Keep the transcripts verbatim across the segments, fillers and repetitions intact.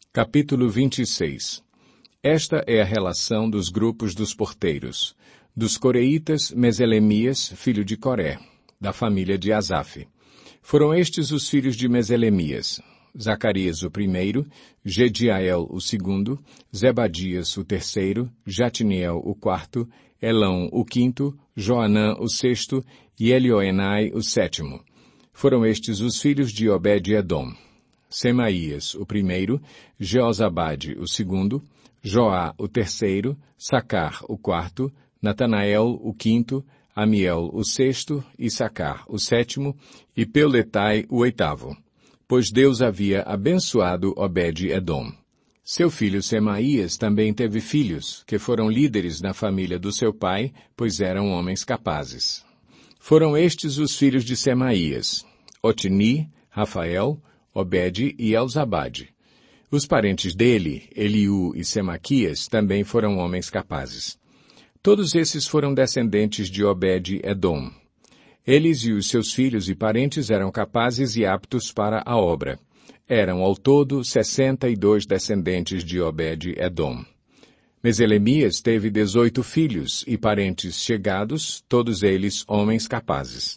Capítulo vinte e seis. Esta é a relação dos grupos dos porteiros. Dos coreitas, Meselemias, filho de Coré, da família de Asaf. Foram estes os filhos de Meselemias: Zacarias o primeiro, Jediael o segundo, Zebadias o terceiro, Jatniel o quarto, Elão o quinto, Joanã o sexto e Elioenai o sétimo. Foram estes os filhos de Obed-edom: Semaías o primeiro, Jeozabade o segundo, Joá o terceiro, Sacar o quarto, Natanael o quinto, Amiel o sexto, Issacar o sétimo e Peuletai o oitavo. Pois Deus havia abençoado Obed-edom. Seu filho Semaías também teve filhos, que foram líderes na família do seu pai, pois eram homens capazes. Foram estes os filhos de Semaías: Otni, Rafael, Obed e Elzabade. Os parentes dele, Eliú e Semaquias, também foram homens capazes. Todos esses foram descendentes de Obed-edom. Eles e os seus filhos e parentes eram capazes e aptos para a obra. Eram, ao todo, sessenta e dois descendentes de Obed-edom. Meselemias teve dezoito filhos e parentes chegados, todos eles homens capazes.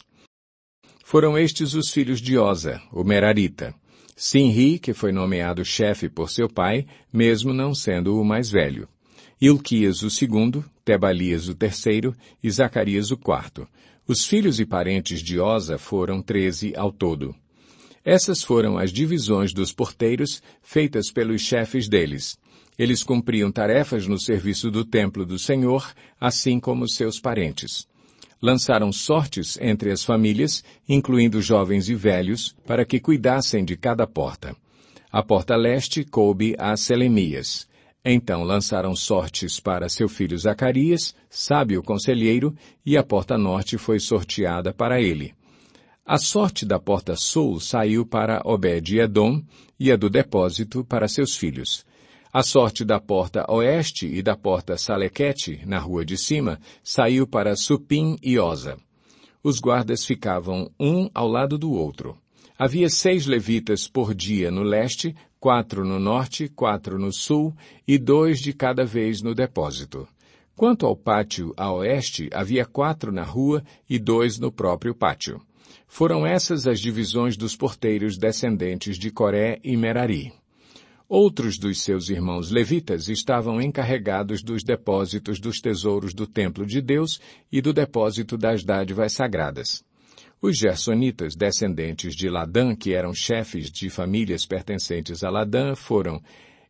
Foram estes os filhos de Oza, o Merarita: Sinri, que foi nomeado chefe por seu pai, mesmo não sendo o mais velho; Ilquias o segundo, Tebalias o terceiro e Zacarias o quarto. Os filhos e parentes de Oza foram treze ao todo. Essas foram as divisões dos porteiros, feitas pelos chefes deles. Eles cumpriam tarefas no serviço do templo do Senhor, assim como seus parentes. Lançaram sortes entre as famílias, incluindo jovens e velhos, para que cuidassem de cada porta. A porta leste coube a Selemias. Então lançaram sortes para seu filho Zacarias, sábio conselheiro, e a porta norte foi sorteada para ele. A sorte da porta sul saiu para Obed-edom e a do depósito para seus filhos. A sorte da porta oeste e da porta Salequete, na rua de cima, saiu para Supim e Oza. Os guardas ficavam um ao lado do outro. Havia seis levitas por dia no leste, quatro no norte, quatro no sul e dois de cada vez no depósito. Quanto ao pátio a oeste, havia quatro na rua e dois no próprio pátio. Foram essas as divisões dos porteiros descendentes de Coré e Merari. Outros dos seus irmãos levitas estavam encarregados dos depósitos dos tesouros do templo de Deus e do depósito das dádivas sagradas. Os gersonitas, descendentes de Ladã, que eram chefes de famílias pertencentes a Ladã, foram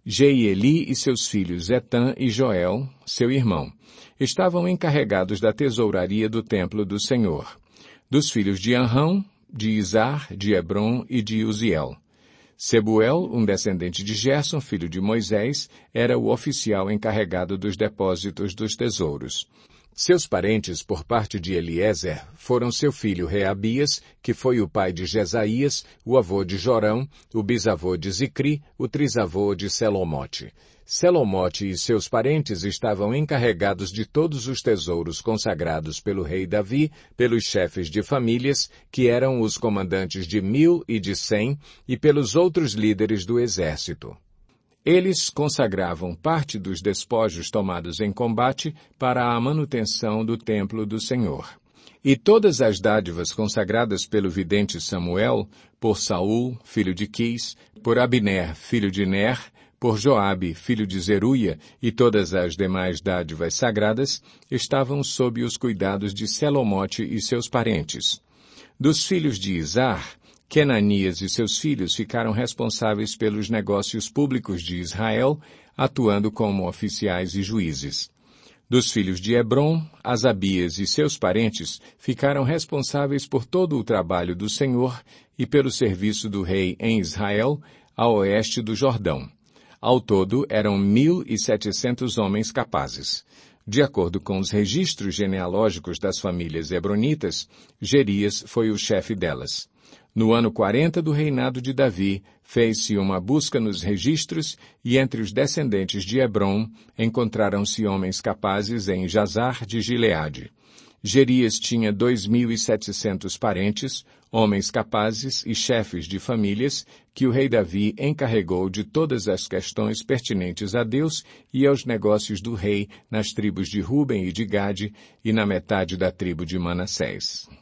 Jeieli e seus filhos Etã e Joel, seu irmão. Estavam encarregados da tesouraria do templo do Senhor. Dos filhos de Anrão, de Izar, de Hebron e de Uziel. Sebuel, um descendente de Gerson, filho de Moisés, era o oficial encarregado dos depósitos dos tesouros. Seus parentes, por parte de Eliezer, foram seu filho Reabias, que foi o pai de Jesaías, o avô de Jorão, o bisavô de Zicri, o trisavô de Selomote. Selomote e seus parentes estavam encarregados de todos os tesouros consagrados pelo rei Davi, pelos chefes de famílias, que eram os comandantes de mil e de cem, e pelos outros líderes do exército. Eles consagravam parte dos despojos tomados em combate para a manutenção do templo do Senhor. E todas as dádivas consagradas pelo vidente Samuel, por Saul, filho de Quis, por Abner, filho de Ner, por Joabe, filho de Zeruia, e todas as demais dádivas sagradas, estavam sob os cuidados de Selomote e seus parentes. Dos filhos de Izar, Kenanias e seus filhos ficaram responsáveis pelos negócios públicos de Israel, atuando como oficiais e juízes. Dos filhos de Hebron, Asabias e seus parentes ficaram responsáveis por todo o trabalho do Senhor e pelo serviço do rei em Israel, a oeste do Jordão. Ao todo, eram mil e setecentos homens capazes. De acordo com os registros genealógicos das famílias hebronitas, Gerias foi o chefe delas. No ano quarenta do reinado de Davi, fez-se uma busca nos registros e entre os descendentes de Hebron encontraram-se homens capazes em Jazar de Gileade. Gerias tinha dois mil e setecentos parentes, homens capazes e chefes de famílias, que o rei Davi encarregou de todas as questões pertinentes a Deus e aos negócios do rei nas tribos de Ruben e de Gade e na metade da tribo de Manassés.